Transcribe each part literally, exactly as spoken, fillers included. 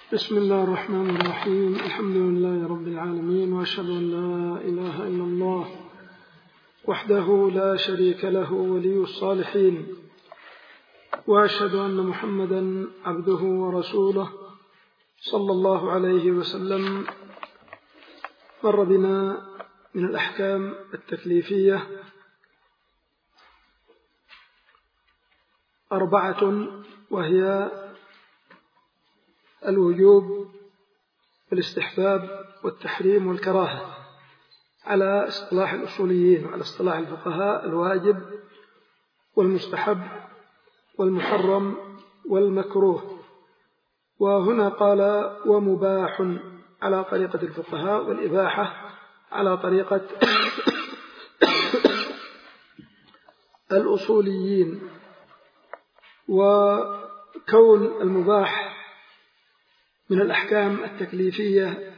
بسم الله الرحمن الرحيم. الحمد لله رب العالمين، وأشهد أن لا إله إلا الله وحده لا شريك له ولي الصالحين، وأشهد أن محمدا عبده ورسوله صلى الله عليه وسلم. مر بنا من الأحكام التكليفية أربعة، وهي الوجوب والاستحباب والتحريم والكراهة على اصطلاح الأصوليين، وعلى اصطلاح الفقهاء الواجب والمستحب والمحرم والمكروه. وهنا قال ومباح على طريقة الفقهاء، والإباحة على طريقة الأصوليين. وكون المباح من الأحكام التكليفية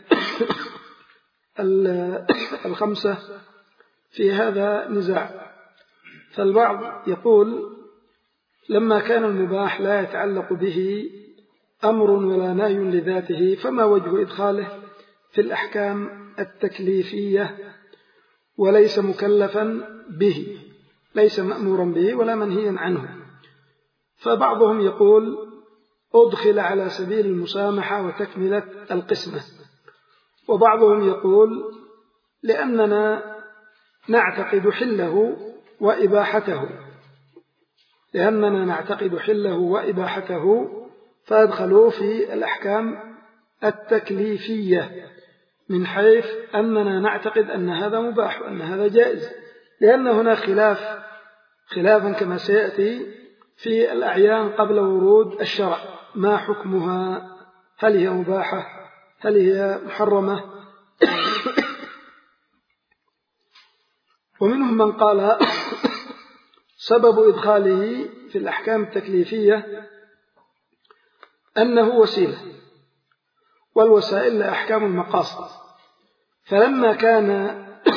الخمسة في هذا نزاع، فالبعض يقول لما كان المباح لا يتعلق به أمر ولا نهي لذاته، فما وجه إدخاله في الأحكام التكليفية وليس مكلفا به، ليس مأمورا به ولا منهيا عنه. فبعضهم يقول أدخل على سبيل المسامحة وتكملة القسمة، وبعضهم يقول لأننا نعتقد حله وإباحته لأننا نعتقد حله وإباحته فأدخلوا في الأحكام التكليفية من حيث أننا نعتقد أن هذا مباح وأن هذا جائز، لأن هنا خلاف خلافا كما سيأتي في الأعيان قبل ورود الشرع، ما حكمها؟ هل هي مباحة؟ هل هي محرمة؟ ومنهم من قال سبب إدخاله في الأحكام التكليفية أنه وسيلة، والوسائل أحكام المقاصد، فلما كان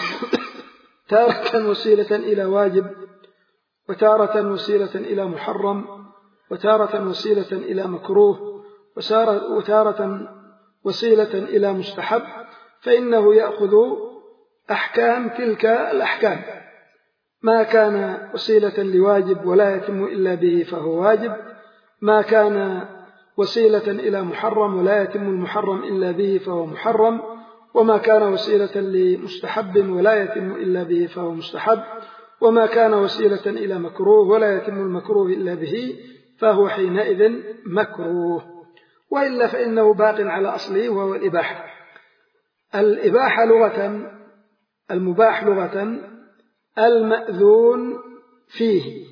تارة وسيلة إلى واجب، وتارة وسيلة إلى محرم، وتارة وسيلة إلى مكروه، وتارة وسيلة إلى مستحب، فإنه يأخذ أحكام تلك الأحكام. ما كان وسيلة لواجب ولا يتم إلا به فهو واجب، ما كان وسيلة إلى محرم ولا يتم المحرم إلا به فهو محرم، وما كان وسيلة لمستحب ولا يتم إلا به فهو مستحب، وما كان وسيلة إلى مكروه ولا يتم المكروه إلا به فهو حينئذ مكروه، وإلا فإنه باق على أصله وهو الإباحة. الإباحة لغة، المباح لغة المأذون فيه،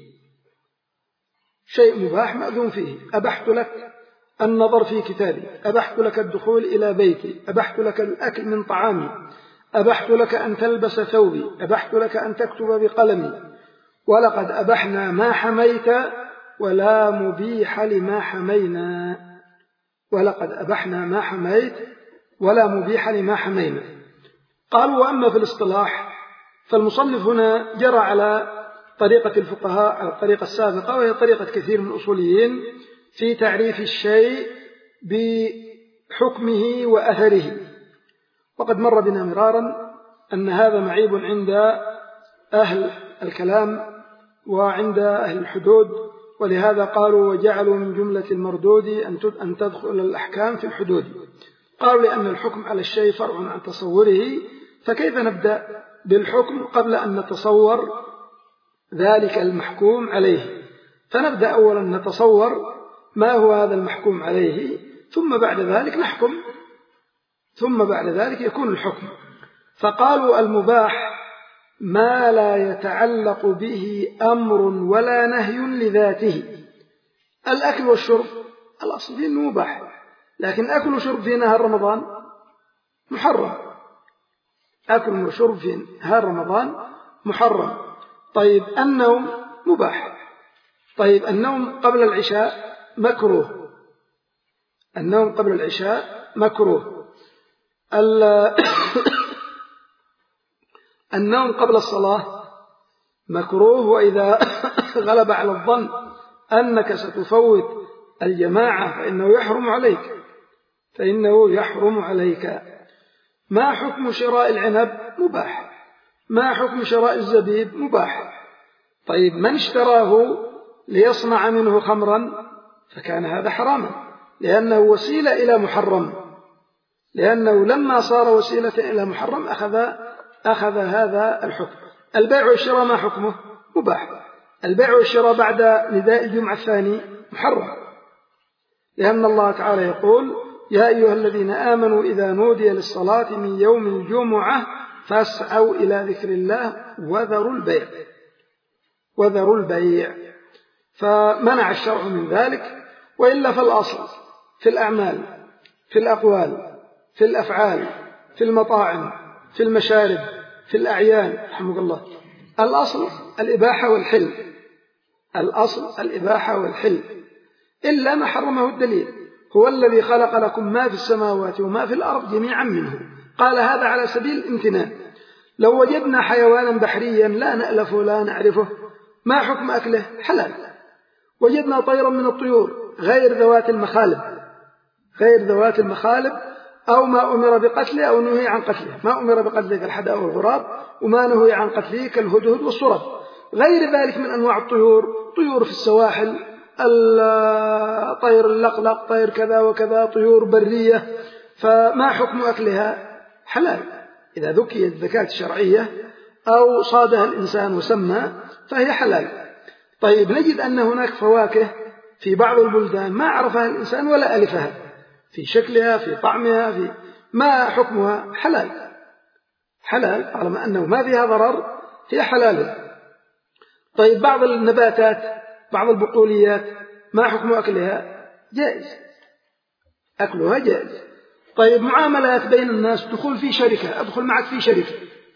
شيء مباح مأذون فيه. أبحت لك النظر في كتابي، أبحت لك الدخول إلى بيتي، أبحت لك الأكل من طعامي، أبحت لك أن تلبس ثوبي، أبحت لك أن تكتب بقلمي. ولقد أبحنا ما حميت ولا مبيح لما حمينا، ولقد أبحنا ما حميت ولا مبيح لما حمينا. قالوا وأما في الاصطلاح فالمصنف هنا جرى على طريقة الفقهاء، على الطريقة السابقة، وهي طريقة كثير من الأصوليين في تعريف الشيء بحكمه وأثره. وقد مر بنا مرارا أن هذا معيب عند أهل الكلام وعند أهل الحدود، ولهذا قالوا وجعلوا من جملة المردود أن تدخل الأحكام في الحدود. قالوا لأن الحكم على الشيء فرع عن تصوره، فكيف نبدأ بالحكم قبل أن نتصور ذلك المحكوم عليه؟ فنبدأ أولا نتصور ما هو هذا المحكوم عليه، ثم بعد ذلك نحكم، ثم بعد ذلك يكون الحكم. فقالوا المباح ما لا يتعلق به أمر ولا نهي لذاته. الأكل والشرب الأصل فيه أنه مباح، لكن أكل وشرب في نهار رمضان محرم، أكل وشرب في نهار رمضان محرم. طيب النوم مباح، طيب النوم قبل العشاء مكروه، النوم قبل العشاء مكروه. النوم قبل الصلاة مكروه، وإذا غلب على الظن أنك ستفوت الجماعة فإنه يحرم عليك، فإنه يحرم عليك. ما حكم شراء العنب؟ مباح. ما حكم شراء الزبيب؟ مباح. طيب من اشتراه ليصنع منه خمرا فكان هذا حراما، لأنه وسيلة إلى محرم، لأنه لما صار وسيلة إلى محرم أخذ, أخذ هذا الحكم. البيع والشراء ما حكمه؟ مباح. البيع والشراء بعد نداء الجمعة الثاني محرم، لأن الله تعالى يقول: يا أيها الذين آمنوا إذا نودي للصلاة من يوم الجمعة فاسعوا إلى ذكر الله وذروا البيع وذروا البيع فمنع الشرع من ذلك. وإلا فالأصل في الأعمال، في الأقوال، في الأفعال، في المطاعم، في المشارب، في الأعيان، رحمك الله، الأصل الإباحة والحل، الأصل الإباحة والحل، إلا ما حرمه الدليل. هو الذي خلق لكم ما في السماوات وما في الأرض جميعا منه. قال هذا على سبيل الامتنان. لو وجدنا حيوانا بحريا لا نألفه ولا نعرفه، ما حكم أكله؟ حلال. وجدنا طيرا من الطيور غير ذوات المخالب، غير ذوات المخالب، أو ما أمر بقتله أو نهي عن قتله. ما أمر بقتله كالحدأ والغراب، وما نهي عن قتله كالهدهد والصرد. غير ذلك من أنواع الطيور، طيور في السواحل، الطير اللقلق، طير كذا وكذا، طيور برية، فما حكم أكلها؟ حلال إذا ذكيت الذكاة الشرعية أو صادها الإنسان وسمى فهي حلال. طيب نجد أن هناك فواكه في بعض البلدان ما عرفها الإنسان ولا ألفها، في شكلها، في طعمها، في ما حكمها؟ حلال. حلال طالما أنه ما فيها ضرر هي حلال. طيب بعض النباتات، بعض البقوليات ما حكم أكلها؟ جائز، أكلها جائز. طيب معاملات بين الناس، دخول في شركة، أدخل معك في شركة،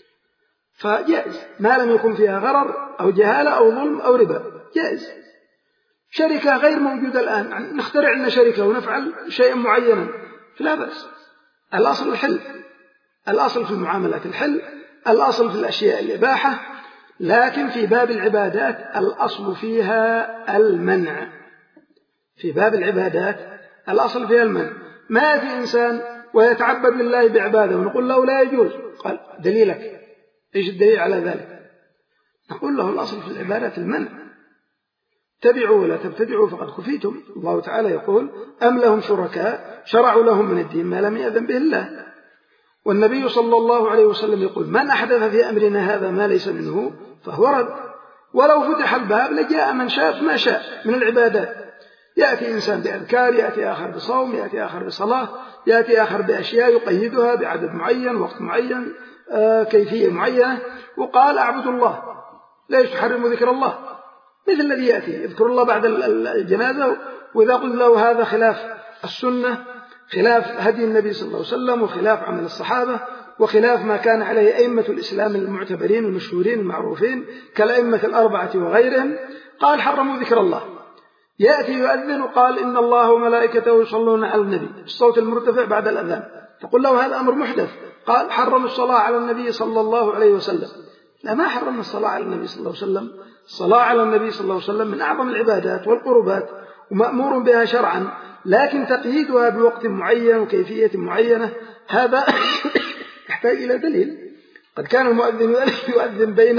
فجائز ما لم يكن فيها غرر أو جهالة أو ظلم أو ربا، جائز. شركة غير موجودة الآن، نخترع لنا شركة ونفعل شيئا معينا فلا بأس. الأصل الحل، الأصل في المعاملات الحل، الأصل في الأشياء الإباحة. لكن في باب العبادات الأصل فيها المنع. في باب العبادات الأصل فيها المنع. ما في إنسان ويتعبد لله بعباده ونقول له لا يجوز، قال دليلك، إيش الدليل على ذلك؟ نقول له الأصل في العبادات المنع. اتبعوا ولا تبتدعوا فقد كفيتم. الله تعالى يقول: أم لهم شركاء شرعوا لهم من الدين ما لم يأذن به الله. والنبي صلى الله عليه وسلم يقول: من أحدث في أمرنا هذا ما ليس منه فهو رد. ولو فتح الباب لجاء من شاء ما شاء من العبادات. يأتي إنسان بأذكار، يأتي آخر بصوم، يأتي آخر بصلاة، يأتي آخر بأشياء يقيدها بعدد معين، وقت معين، آه كيفية معينة، وقال أعبد الله، ليش تحرم ذكر الله؟ مثل الذي يأتي يذكر الله بعد الجنازة، وإذا قلت له هذا خلاف السنة، خلاف هدي النبي صلى الله عليه وسلم، وخلاف عمل الصحابة، وخلاف ما كان عليه أئمة الإسلام المعتبرين المشهورين المعروفين كالأئمة الأربعة وغيرهم، قال حرموا ذكر الله. يأتي يؤذن وقال إن الله وملائكته يصلون على النبي بالصوت المرتفع بعد الأذان، تقول له هذا أمر محدث، قال حرموا الصلاة على النبي صلى الله عليه وسلم. لا، ما حرمنا الصلاة على النبي صلى الله عليه وسلم. الصلاة على النبي صلى الله عليه وسلم من أعظم العبادات والقربات ومأمور بها شرعا، لكن تقييدها بوقت معين وكيفية معينة هذا يحتاج إلى دليل. قد كان المؤذن يؤذن بين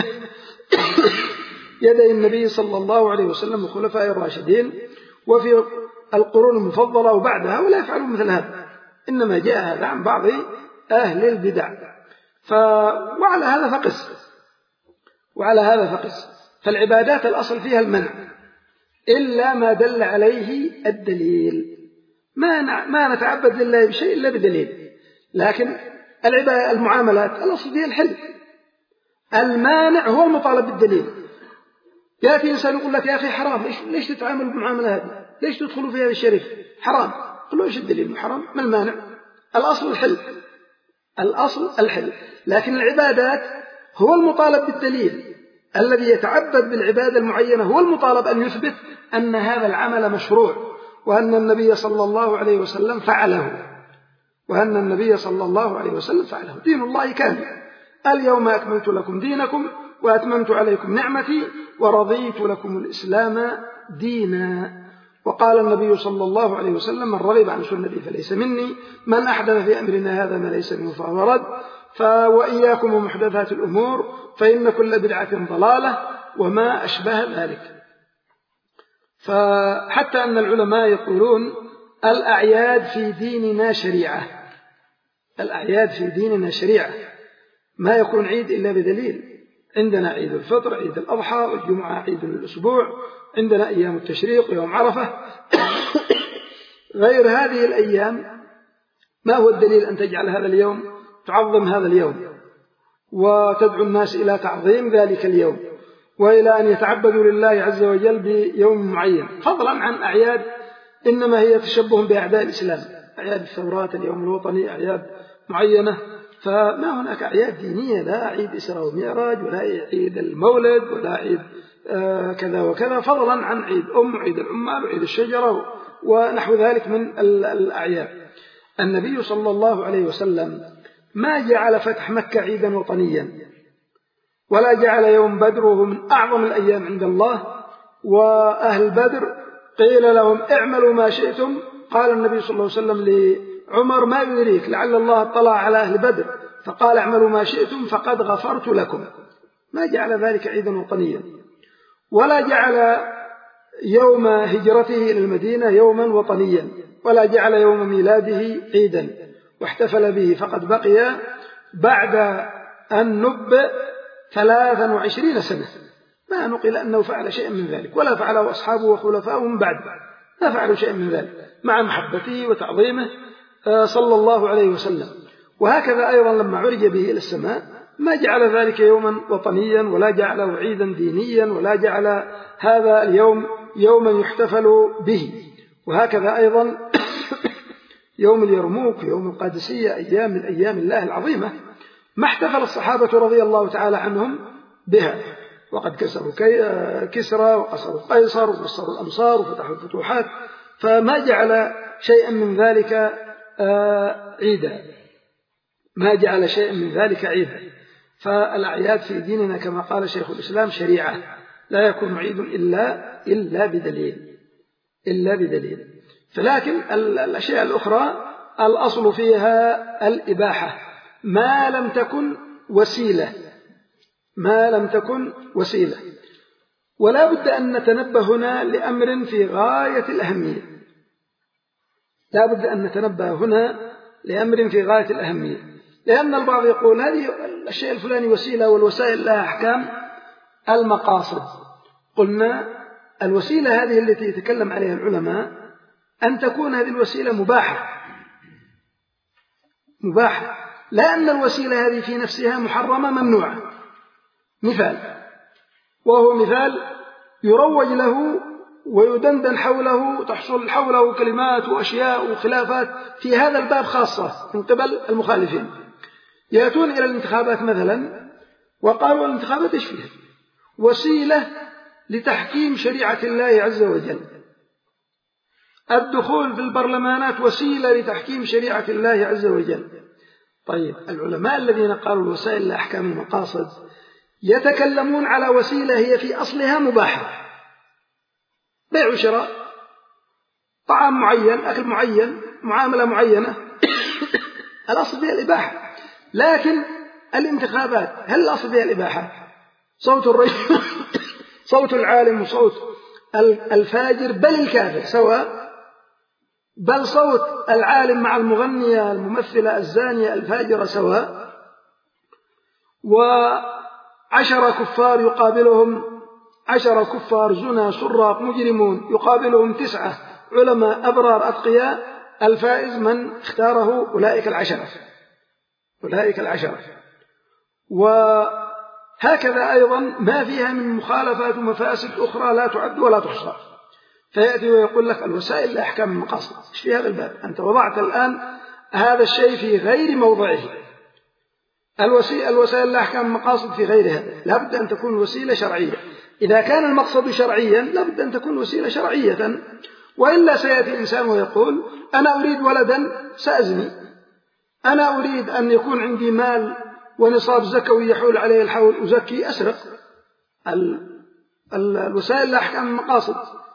يدي النبي صلى الله عليه وسلم وخلفاء الراشدين وفي القرون المفضلة وبعدها، ولا يفعلون مثل هذا، إنما جاء هذا عن بعض أهل البدع. ف... وعلى هذا فقس وعلى هذا فقس فالعبادات الأصل فيها المنع إلا ما دل عليه الدليل. ما ما نتعبد لله بشيء إلا بدليل. لكن المعاملات الأصل فيها الحل، المانع هو المطالب بالدليل. يأتي إنسان يقول لك يا أخي حرام، ليش, ليش تتعامل بالمعاملة هذه؟ ليش تدخلوا فيها بالشريف؟ حرام. قل له إيش الدليل؟ حرام. ما المانع؟ الأصل الحل، الأصل الحل. لكن العبادات هو المطالب بالدليل. الذي يتعبد بالعبادة المعينة هو المطالب أن يثبت أن هذا العمل مشروع، وأن النبي صلى الله عليه وسلم فعله وأن النبي صلى الله عليه وسلم فعله. دين الله كامل. اليوم أكملت لكم دينكم وأتممت عليكم نعمتي ورضيت لكم الإسلام دينا. وقال النبي صلى الله عليه وسلم: من رغب عن سنتي فليس مني، من أحدث في أمرنا هذا ما ليس منه فهو رد. فوإياكم ومحدثات الأمور فإن كل بدعة ضلالة وما أشبه ذلك. فحتى أن العلماء يقولون الأعياد في ديننا شريعة، الأعياد في ديننا شريعة، ما يكون عيد إلا بدليل. عندنا عيد الفطر، عيد الأضحى، والجمعة عيد الأسبوع، عندنا أيام التشريق ويوم عرفة. غير هذه الأيام ما هو الدليل أن تجعل هذا اليوم تعظم هذا اليوم وتدعو الناس إلى تعظيم ذلك اليوم وإلى أن يتعبدوا لله عز وجل بيوم معين، فضلا عن أعياد إنما هي تشبه بأعداء الإسلام، أعياد الثورات، اليوم الوطني، أعياد معينة. فما هناك أعياد دينية، لا عيد إسراء ومعراج ولا عيد المولد ولا عيد آه كذا وكذا، فضلا عن عيد أم وعيد العمال وعيد الشجرة ونحو ذلك من الأعياد. النبي صلى الله عليه وسلم ما جعل فتح مكة عيدا وطنيا، ولا جعل يوم بدر وهو من أعظم الأيام عند الله، وأهل بدر قيل لهم اعملوا ما شئتم، قال النبي صلى الله عليه وسلم لعمر: ما يدريك لعل الله اطلع على أهل بدر فقال اعملوا ما شئتم فقد غفرت لكم. ما جعل ذلك عيدا وطنيا، ولا جعل يوم هجرته إلى المدينة يوما وطنيا، ولا جعل يوم ميلاده عيدا واحتفل به، فقد بقي بعد أن نبئ ثلاثا وعشرين سنة ما نقل أنه فعل شيئا من ذلك، ولا فعله أصحابه وخلفاؤه من بعد، ما فعلوا شيئا من ذلك، مع محبته وتعظيمه صلى الله عليه وسلم. وهكذا أيضا لما عرج به إلى السماء ما جعل ذلك يوما وطنيا، ولا جعله عيدا دينيا، ولا جعل هذا اليوم يوما يحتفل به. وهكذا أيضا يوم اليرموك، يوم القادسية، أيام من أيام الله العظيمة ما احتفل الصحابة رضي الله تعالى عنهم بها، وقد كسروا كسرى وقصروا قيصر وقصروا الأمصار وفتحوا الفتوحات، فما جعل شيئا من ذلك عيدا، ما جعل شيئا من ذلك عيدا. فالأعياد في ديننا كما قال شيخ الإسلام شريعة، لا يكون عيد إلا إلا بدليل إلا بدليل. فلكن الأشياء الأخرى الأصل فيها الإباحة ما لم تكن وسيلة، ما لم تكن وسيلة. ولا بد أن نتنبه هنا لأمر في غاية الأهمية، لا بد أن نتنبه هنا لأمر في غاية الأهمية، لأن البعض يقول هذه الشيء الفلاني وسيلة والوسائل لها أحكام المقاصد. قلنا الوسيلة هذه التي يتكلم عليها العلماء أن تكون هذه الوسيلة مباحة مباحة لأن الوسيلة هذه في نفسها محرمة ممنوعة. مثال، وهو مثال يروج له ويدندن حوله، تحصل حوله كلمات وأشياء وخلافات في هذا الباب خاصة من قبل المخالفين. يأتون إلى الانتخابات مثلا وقالوا الانتخابات إيش فيها؟ وسيلة لتحكيم شريعة الله عز وجل. الدخول في البرلمانات وسيلة لتحكيم شريعة الله عز وجل. طيب، العلماء الذين قالوا الوسائل لأحكام المقاصد يتكلمون على وسيلة هي في أصلها مباحة، بيع وشراء، طعام معين، أكل معين، معاملة معينة، الأصل فيها الإباحة. لكن الانتخابات هل الأصل فيها الإباحة؟ صوت الرجل صوت العالم وصوت الفاجر بل الكافر سواء، بل صوت العالم مع المغنية الممثلة الزانية الفاجرة سواء، وعشر كفار يقابلهم عشر كفار زنا سراق مجرمون يقابلهم تسعة علماء أبرار أتقياء، الفائز من اختاره أولئك العشرة أولئك العشرة. وهكذا أيضا ما فيها من مخالفات ومفاسد أخرى لا تعد ولا تحصى. فيأتي ويقول لك الوسائل لأحكام المقاصد. إيش في هذا الباب؟ أنت وضعت الآن هذا الشيء في غير موضعه. الوسائل لأحكام المقاصد في غيرها لا بد أن تكون وسيلة شرعية. إذا كان المقصد شرعيا لا بد أن تكون وسيلة شرعية، وإلا سيأتي إنسان ويقول أنا أريد ولدا سأزني، أنا أريد أن يكون عندي مال ونصاب زكوي يحول عليه الحول أزكي أسرق. الوسائل لأحكام المقاصد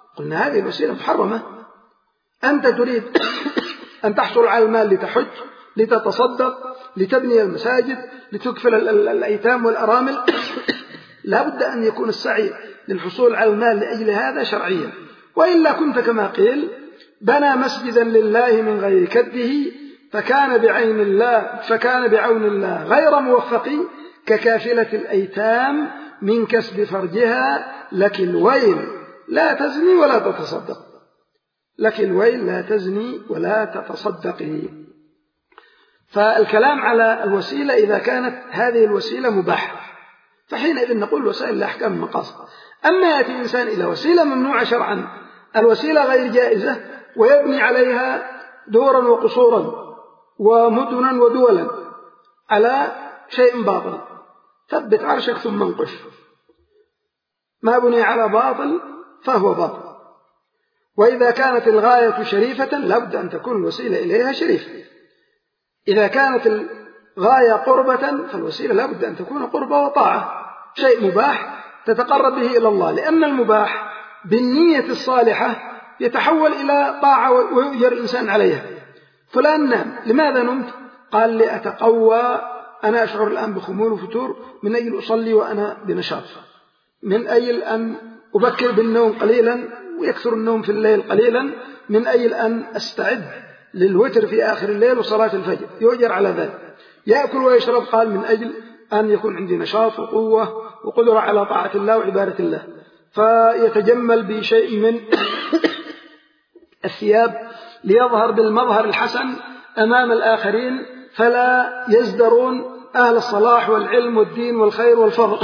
قلنا هذه الوسيلة محرمة. أنت تريد أن تحصل على المال لتحج، لتتصدق، لتبني المساجد، لتكفل الأيتام والأرامل، لا بد أن يكون السعي للحصول على المال لأجل هذا شرعيا، وإلا كنت كما قيل بنى مسجدا لله من غير كده فكان بعين الله فكان بعون الله غير موفق ككافلة الأيتام من كسب فرجها لك الويل لا تزني ولا تتصدق، لك الويل لا تزني ولا تتصدقي. فالكلام على الوسيلة إذا كانت هذه الوسيلة مباحة فحينئذ نقول وسائل لأحكام المقاصد. أما يأتي الإنسان إلى وسيلة ممنوعة شرعا، الوسيلة غير جائزة، ويبني عليها دورا وقصورا ومدنا ودولا على شيء باطل، ثبت عرشك ثم انقش، ما بني على باطل فهو باطل. وإذا كانت الغاية شريفة لابد أن تكون الوسيلة إليها شريفة. إذا كانت الغاية قربة فالوسيلة لابد أن تكون قربة وطاعة، شيء مباح تتقرب به إلى الله، لأن المباح بالنية الصالحة يتحول إلى طاعة ويؤجر الإنسان عليها. فلان نام، لماذا نمت؟ قال لأتقوى، أنا أشعر الآن بخمول وفتور، من أجل أصلي وأنا بنشاط، من أجل أن أبكر بالنوم قليلا ويكثر النوم في الليل قليلا، من أجل أن أستعد للوتر في آخر الليل وصلاة الفجر، يؤجر على ذلك. يأكل ويشرب، قال من أجل أن يكون عندي نشاط وقوة وقدرة على طاعة الله وعبادة الله. فيتجمل بشيء من الثياب ليظهر بالمظهر الحسن أمام الآخرين، فلا يزدرون أهل الصلاح والعلم والدين والخير والفضل،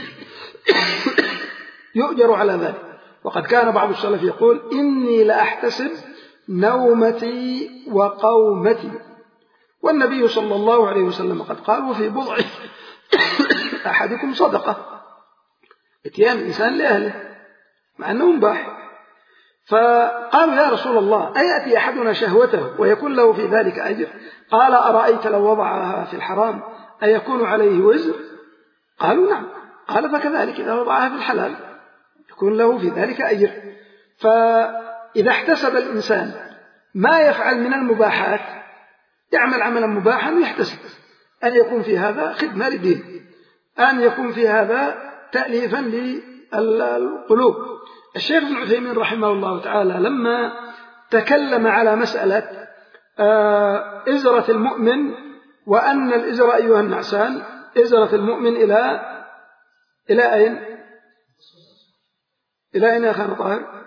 يؤجر على ذلك. وقد كان بعض السلف يقول إني لأحتسب نومتي وقومتي، والنبي صلى الله عليه وسلم قد قال وفي بضع أحدكم صدقة، اتيان الإنسان لأهله مع أنه مباح. فقالوا يا رسول الله أيأتي أحدنا شهوته ويكون له في ذلك أجر؟ قال أرأيت لو وضعها في الحرام أيكون عليه وزر؟ قالوا نعم. قال فكذلك إذا وضعها في الحلال يكون له في ذلك أجر. فإذا احتسب الإنسان ما يفعل من المباحات، يعمل عملا مباحا ويحتسب أن يكون في هذا خدمة للدين، أن يكون في هذا تأليفا للقلوب. الشيخ ابن عثيمين رحمه الله تعالى لما تكلم على مسألة إزرة المؤمن، وأن الإزرة أيها النعسان إزرة المؤمن إلى إلى أين؟ إلى أين يا أخي طاهر؟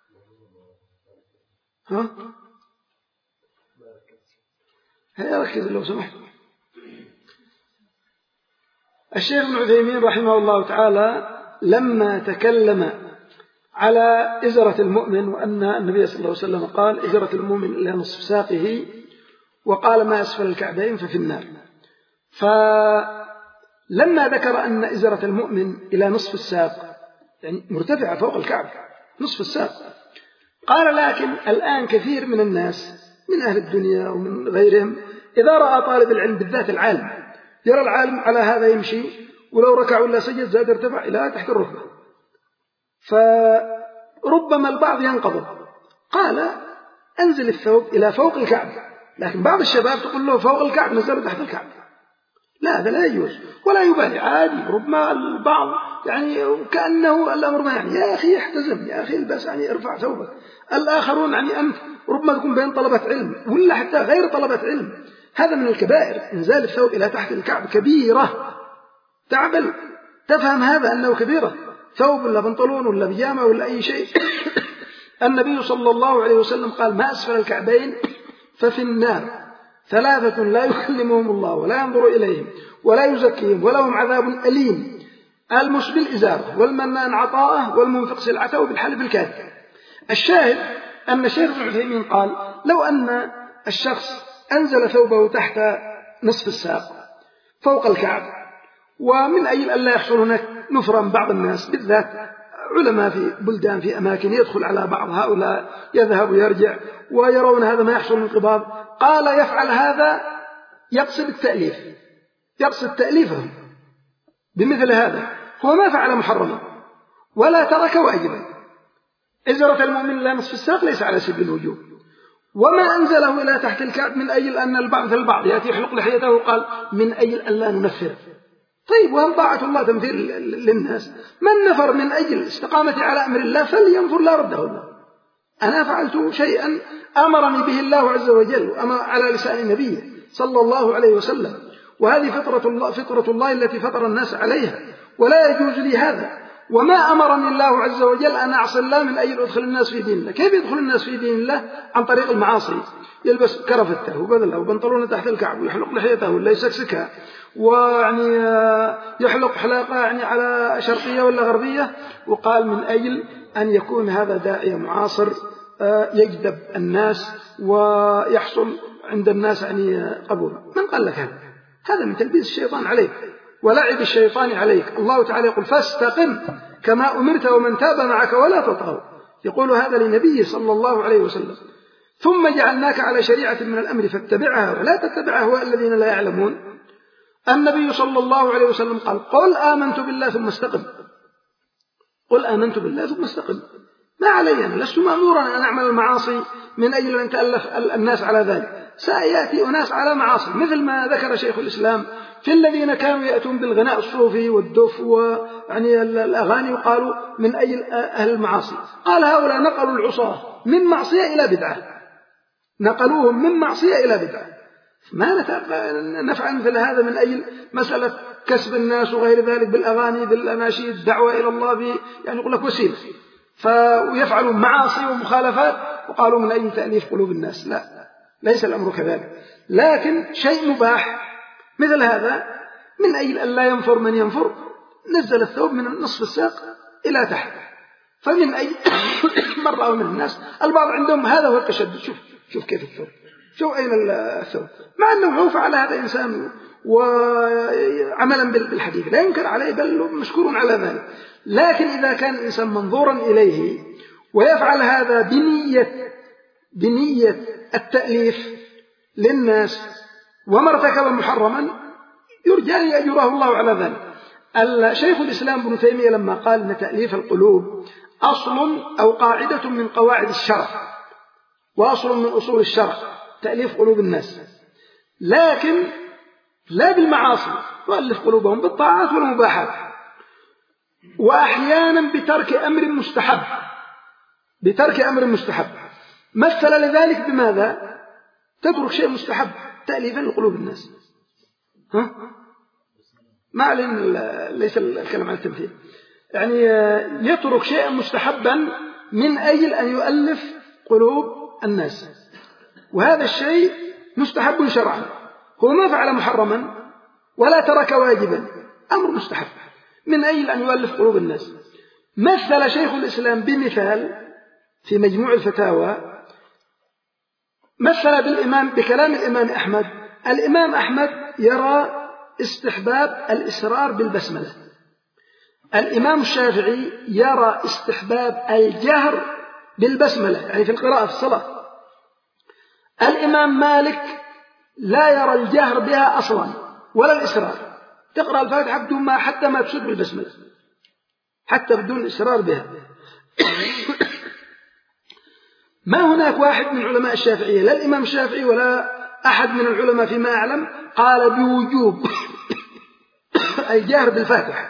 ها؟ هيا ركز لو سمحت. الشيخ ابن عثيمين رحمه الله تعالى لما تكلم على إزرة المؤمن، وأن النبي صلى الله عليه وسلم قال إزرة المؤمن إلى نصف ساقه، وقال ما أسفل الكعبين ففي النار. فلما ذكر أن إزرة المؤمن إلى نصف الساق يعني مرتفعة فوق الكعب نصف الساق، قال لكن الآن كثير من الناس من أهل الدنيا ومن غيرهم إذا رأى طالب العلم بالذات العالم، يرى العالم على هذا يمشي ولو ركع ولا سجد زاد ارتفع إلى تحت الركبة، فربما البعض ينقض. قال أنزل الثوب إلى فوق الكعب، لكن بعض الشباب تقول له فوق الكعب نزل تحت الكعب، لا هذا لا يجوز ولا يبالي، عادي. ربما البعض يعني كأنه الأمر ما يعني يا أخي احتزم، يا أخي البس يعني ارفع ثوبك. الآخرون يعني أنت ربما تكون بين طلبة علم ولا حتى غير طلبة علم، هذا من الكبائر. إنزال الثوب إلى تحت الكعب كبيرة، تعبل تفهم هذا أنه كبيرة، ثوب ولا بنطلون ولا بيجامة ولا أي شيء. النبي صلى الله عليه وسلم قال ما أسفل الكعبين ففي النار ثلاثة لا يكلمهم الله ولا ينظر إليهم ولا يزكيهم ولهم عذاب أليم، المسبل إزاره والمنان عطاءه والمنفق سلعته بالحلف الكاذب. الشاهد أن الشيخ ابن عثيمين قال لو أن الشخص أنزل ثوبه تحت نصف الساق فوق الكعب، ومن أجل أن لا يحصل هناك نفرا بعض الناس بالذات علماء في بلدان في أماكن يدخل على بعض هؤلاء يذهب ويرجع ويرون هذا ما يحصل انقباض، قال يفعل هذا يقصد التأليف، يقصد تأليفهم بمثل هذا، هو ما فعل محرما ولا ترك واجبا، إزرة المؤمن لا نصف الساق ليس على سبيل الوجوب. وما أنزله إلى تحت الكعب من أجل أن البعض في البعض يأتي يحلق لحيته وقال من أجل أن لا ننفر. طيب وهل طاعة الله تنفير للناس؟ من نفر من أجل استقامة على أمر الله فلينفر لا رده الله. أنا فعلت شيئا أمرني به الله عز وجل وأمر على لسان النبي صلى الله عليه وسلم، وهذه فطرة الله, فطرة الله التي فطر الناس عليها، ولا يجوز لي هذا. وما أمرني الله عز وجل أن أعصي الله من أجل أدخل الناس في دين الله. كيف يدخل الناس في دين الله؟ عن طريق المعاصي، يلبس كرفته وبذله وبنطلونه تحت الكعب ويحلق لحيته ولا يسكسكها، ويعني يحلق حلاقة يعني على شرقية ولا غربية، وقال من أجل أن يكون هذا داعية معاصر يجذب الناس ويحصل عند الناس يعني قبول. من قال لك هذا؟ هذا من تلبيس الشيطان عليك ولعب الشيطان عليك. الله تعالى يقول فاستقم كما أمرت ومن تاب معك ولا تطغوا، يقول هذا لنبيه صلى الله عليه وسلم. ثم جعلناك على شريعة من الأمر فاتبعها ولا تتبع أهواء الذين لا يعلمون. النبي صلى الله عليه وسلم قال قل آمنت بالله ثم استقم، قل آمنت بالله ثم استقم. ما علي أنا لست مأمورا أن أعمل المعاصي من أجل أن تألف الناس على ذلك. سيأتي أناس على معاصي مثل ما ذكر شيخ الإسلام في الذين كانوا يأتون بالغناء الصوفي والدف ويعني الأغاني وقالوا من أجل أهل المعاصي. قال هؤلاء نقلوا العصاة من معصية إلى بدعة، نقلوهم من معصية إلى بدعة. ما نفعل مثل هذا من أجل مسألة كسب الناس وغير ذلك بالأغاني بالأناشيد الدعوة إلى الله ب يعني يقول لك وسيلة، فيفعلون معاصي ومخالفات وقالوا من أجل تأليف قلوب الناس. لا، ليس الأمر كذلك. لكن شيء مباح مثل هذا من أجل أن لا ينفر من ينفر نزل الثوب من نصف الساق إلى تحت. فمن أجل مرة من الناس البعض عندهم هذا هو التشدد. شوف شوف كيف الثوب، شوف أين الثوب، مع أنه هو فعل هذا إنسان وعملا بالحديث لا ينكر عليه بل مشكور على ذلك. لكن إذا كان الإنسان منظورا إليه ويفعل هذا بنية بنية التأليف للناس وما ارتكب محرما يرجى أن يأجره الله على ذلك. شيخ الإسلام ابن تيمية لما قال أن تأليف القلوب أصل أو قاعدة من قواعد الشرع وأصل من أصول الشرع تأليف قلوب الناس، لكن لا بالمعاصي، تؤلف قلوبهم بالطاعات والمباحات، وأحيانا بترك أمر مستحب بترك أمر مستحب مثل لذلك بماذا؟ تترك شيء مستحب تأليفا لقلوب الناس. ها؟ ما علينا ليس الكلام عن التمثيل، يعني يترك شيئا مستحبا من أجل أن يؤلف قلوب الناس، وهذا الشيء مستحب شرعا، هو ما فعل محرما ولا ترك واجبا، أمر مستحب من أجل أن يؤلف قلوب الناس. مثل شيخ الإسلام بمثال في مجموع الفتاوى، مثل بالإمام بكلام الإمام أحمد. الإمام أحمد يرى استحباب الإسرار بالبسملة، الإمام الشافعي يرى استحباب الجهر بالبسملة يعني في القراءة في الصلاة. الإمام مالك لا يرى الجهر بها أصلا ولا الإسرار، تقرأ الفاتحة بدون ما حتى ما تشد بالبسملة، حتى بدون الإسرار بها. ما هناك واحد من علماء الشافعية، لا الإمام الشافعي ولا أحد من العلماء فيما أعلم، قال بوجوب الجهر بالفاتحة،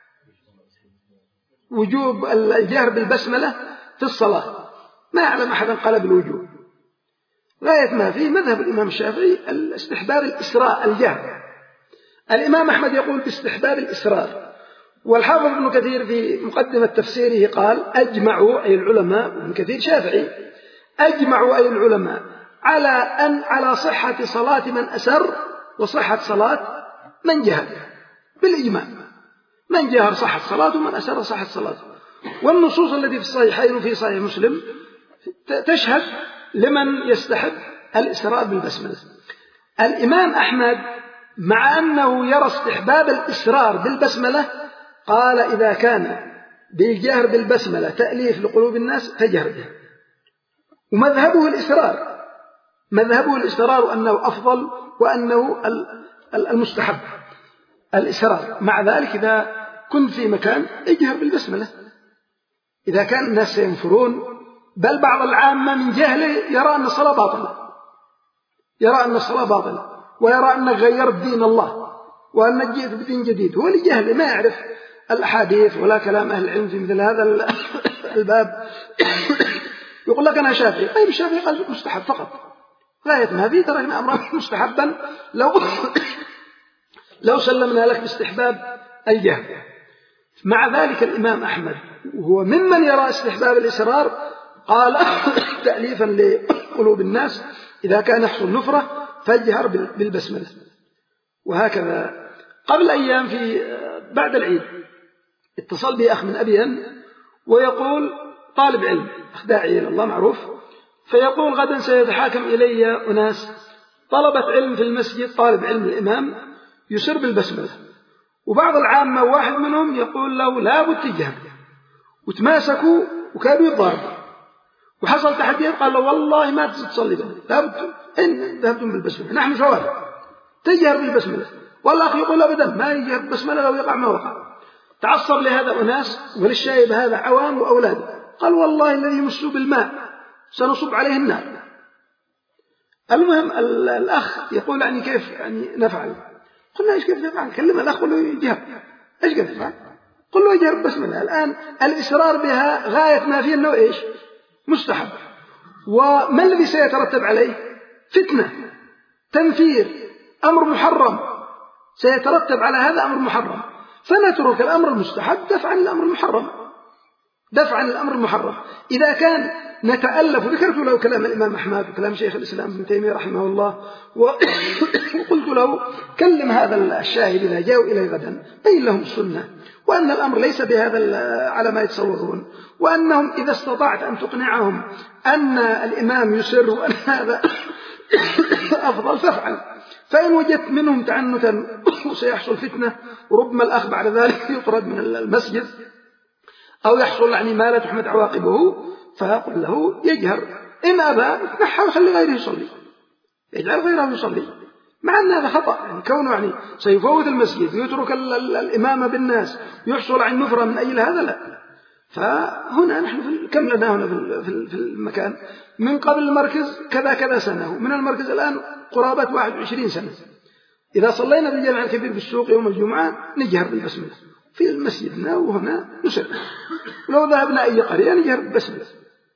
وجوب الجهر بالبسملة في الصلاة. ما أعلم أحدا قال بالوجوب. غاية ما فيه مذهب الإمام الشافعي الاستحباب الإسراء الجهر. الإمام أحمد يقول باستحباب الإسرار. والحافظ ابن كثير في مقدمة تفسيره قال أجمعوا أي العلماء، ابن كثير شافعي، أجمعوا أي العلماء على أن على صحة صلاة من أسر وصحة صلاة من جهر بالإجماع، من جهر صحة صلاته ومن أسر صحة صلاته. والنصوص التي في الصحيحين وفي صحيح مسلم تشهد لمن يستحب الإسراء بالبسملة. الإمام أحمد مع أنه يرى استحباب الإسرار بالبسملة قال إذا كان بالجهر بالبسملة تأليف لقلوب الناس فجهر به، ومذهبه الإسرار، مذهبه الإسرار أنه أفضل وأنه المستحب الإسرار. مع ذلك إذا كنت في مكان اجهر بالبسملة، إذا كان الناس سينفرون، بل بعض العامة من جهله يرى أن الصلاة باطلة، يرى أن الصلاة باطلة، ويرى أنك غيرت دين الله وأنك جئت بدين جديد. هو لجهله ما يعرف الأحاديث ولا كلام أهل العلم في مثل هذا الباب. يقول لك أنا شافعي، طيب الشافعي قال مستحب فقط، غاية ما فيه تركنا أمرا مستحبا لو لو سلمنا لك باستحباب الجهل. مع ذلك الإمام أحمد وهو ممن يرى استحباب الإصرار قال تأليفا لقلوب الناس إذا كان يحصل نفرة فاجهر بالبسملة. وهكذا قبل أيام في بعد العيد اتصل بي أخ من أبين ويقول طالب علم، أخ داعي إلى الله معروف، فيقول غدا سيتحاكم إلي أناس طلبة علم في المسجد، طالب علم الإمام يسر بالبسملة، وبعض العامة واحد منهم يقول له لا بد تجهر، وتماسكوا وكانوا يتضاربوا وحصل تحديات، قال له والله ما تصلي بنا، لا بد إن ذهبتم بالبسملة نحن شوارع تجهر بالبسملة. والأخ يقول أبدا ما يجهر بالبسملة لو يقع ما وقع. تعصب لهذا أناس وللشايب هذا عوام وأولاد، قال والله الذي يمسوا بالماء سنصب عليه النار. المهم الأخ يقول يعني كيف يعني نفعل؟ قلنا إيش كيف نفعل؟ كلم الأخ قل له يجهر، إيش كيف نفعل؟ قل له يجهر بالبسملة. الآن الإصرار بها غاية ما فيه أنه إيش؟ مستحب. وما الذي سيترتب عليه؟ فتنة، تنفير، أمر محرم، سيترتب على هذا أمر محرم، فنترك الأمر المستحب دفعا للأمر المحرم، دفعا للأمر المحرم. إذا كان نتألف، وذكرت له كلام الإمام أحمد وكلام شيخ الإسلام ابن تيمية رحمه الله، وقلت له كلم هذا الشاهد إذا جاءوا إلي غدا بين لهم السنة، وأن الأمر ليس بهذا على ما يتصورون، وأنهم إذا استطعت أن تقنعهم أن الإمام يسر وأن هذا أفضل فافعل، فإن وجدت منهم تعنتا سيحصل فتنة وربما الأخ بعد ذلك يطرد من المسجد أو يحصل يعني ما لا تحمد عواقبه، فأقول له يجهر، إن أبى نحى وخلي غيره يصلي، يجعل غيره يصلي، مع أن هذا خطأ، يعني كونه يعني سيفوت المسجد ويترك الإمامة بالناس يحصل عن نفرة من أجل هذا، لا. فهنا نحن في كم لنا هنا في المكان من قبل المركز كذا كذا سنة، من المركز الآن قرابة واحد وعشرين سنة. إذا صلينا بالجامع الكبير بالسوق يوم الجمعة نجهر بالبسملة في مسجدنا وهنا نسر، لو ذهبنا أي قرية نجهر بالبسملة،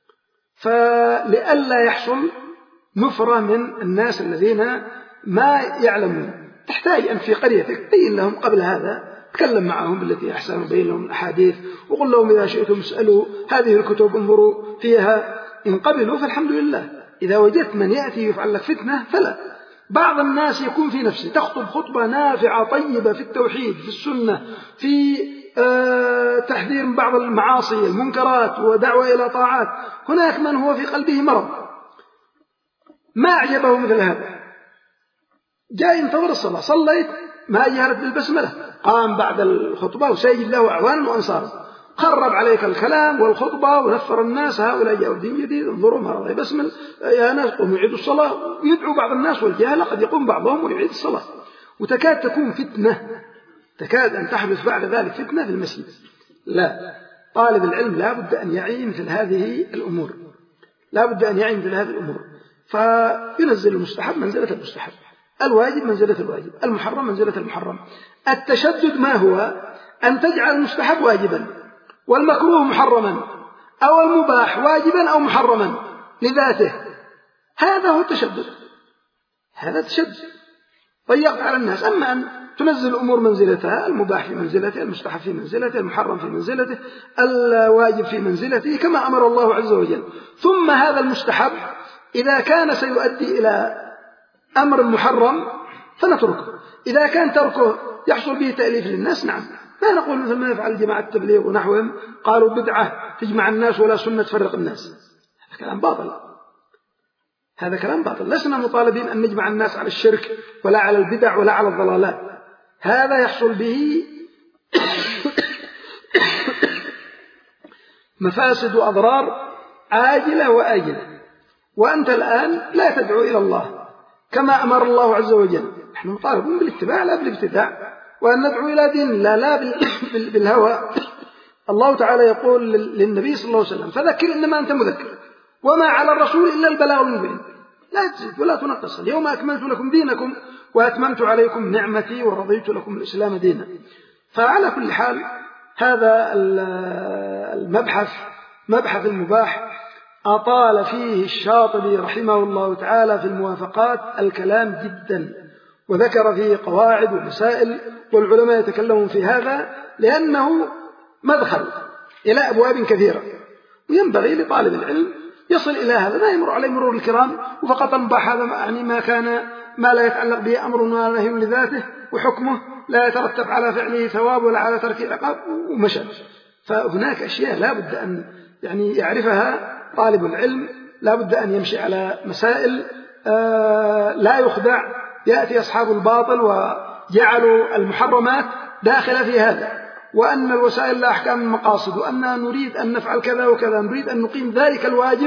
فلئلا يحصل نفرة من الناس الذين ما يعلمون. تحتاج أن في قريتك بين لهم قبل هذا، تكلم معهم بالتي أحسن وبين لهم الأحاديث، وقل لهم إذا شئتم اسألوا هذه الكتب انظروا فيها، إن قبلوا فالحمد لله. إذا وجدت من يأتي يفعل لك فتنة فلا. بعض الناس يكون في نفسه تخطب خطبة نافعة طيبة في التوحيد في السنة في آه تحذير من بعض المعاصي المنكرات ودعوة إلى طاعات، هناك من هو في قلبه مرض ما أعجبه مثل هذا، جاء ينتظر الصلاة، صليت ما جهرت بالبسملة، قام بعد الخطبة وسيجد له أعوان وأنصار، قرب عليك الكلام والخطبة ونفر الناس، هؤلاء جاءوا دين جديد انظروا ما رضي بسمل يا ناس قوموا يعيدوا الصلاة، ويدعو بعض الناس والجهلة قد يقوم بعضهم ويعيد الصلاة، وتكاد تكون فتنة، تكاد أن تحدث بعد ذلك فتنة في المسجد. لا، طالب العلم لا بد أن يعي مثل هذه الأمور، لا بد أن يعي مثل هذه الأمور، فينزل المستحب منزلة المستحب، الواجب منزلة الواجب، المحرم منزلة المحرم. التشدد ما هو؟ أن تجعل المستحب واجبا والمكروه محرما، أو المباح واجبا أو محرما لذاته، هذا هو التشدد، هذا تشدد ضيقت على الناس. أما أن تنزل الأمور منزلتها، المباح في منزلته، المستحب في منزلته، المحرم في منزلته، الواجب في منزلته كما أمر الله عز وجل. ثم هذا المستحب إذا كان سيؤدي إلى أمر محرم فنتركه، إذا كان تركه يحصل به تأليف للناس نعم، ما نقول مثل ما يفعل جماعة التبليغ ونحوهم قالوا بدعة تجمع الناس ولا سنة تفرق الناس، هذا كلام باطل، هذا كلام باطل. لسنا مطالبين أن نجمع الناس على الشرك ولا على البدع ولا على الضلالات، هذا يحصل به مفاسد وأضرار عاجلة وآجلة، وأنت الآن لا تدعو إلى الله كما أمر الله عز وجل. نحن مطالبون بالاتباع لا بالابتداع، وأن ندعو إلى دين الله لا بالهوى الله تعالى يقول للنبي صلى الله عليه وسلم فذكر إنما أنت مذكر وما على الرسول إلا البلاغ المبين لا تزيد ولا تنقص اليوم أكملت لكم دينكم وأتممت عليكم نعمتي ورضيت لكم الإسلام دينا. فعلى كل حال هذا المبحث مبحث المباح أطال فيه الشاطبي رحمه الله تعالى في الموافقات الكلام جدا وذكر فيه قواعد ومسائل والعلماء يتكلمون في هذا لأنه مدخل إلى أبواب كثيرة وينبغي لطالب العلم يصل إلى هذا لا يمر عليه مرور الكرام وفقط المباح هذا يعني ما كان ما لا يتعلق به أمر ولا نهي لذاته وحكمه لا يترتب على فعله ثواب ولا على ترك عقاب ومشى. فهناك أشياء لا بد أن يعني يعرفها طالب العلم لا بد أن يمشي على مسائل آه لا يخدع. يأتي أصحاب الباطل وجعلوا المحرمات داخلة في هذا وأن الوسائل لا أحكام المقاصد وأننا نريد أن نفعل كذا وكذا نريد أن نقيم ذلك الواجب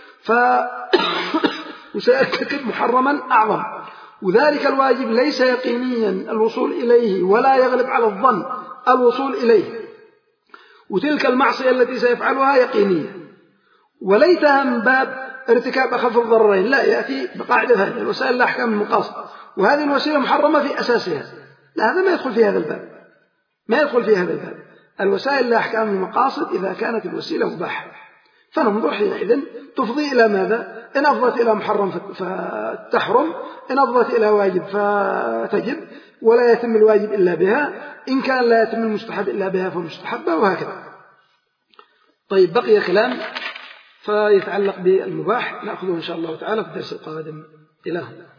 فسيرتكب محرما أعظم وذلك الواجب ليس يقينيا الوصول إليه ولا يغلب على الظن الوصول إليه وتلك المعصية التي سيفعلها يقينية وليتها من باب ارتكاب أخف الضررين لا يأتي بقاعدة هذه الوسائل لا أحكام المقاصد وهذه الوسيلة محرمة في أساسها لا هذا ما يدخل في هذا الباب ما يدخل في هذا الباب. الوسائل لا أحكام المقاصد إذا كانت الوسيلة مباحة فننظر حينئذ تفضي إلى ماذا إن أفضت إلى محرم فتحرم إن أفضت إلى واجب فتجب ولا يتم الواجب إلا بها إن كان لا يتم المستحب إلا بها فمستحبة وهكذا. طيب بقي كلام فيتعلق بالمباح نأخذه إن شاء الله تعالى في الدرس القادم. إلى هنا.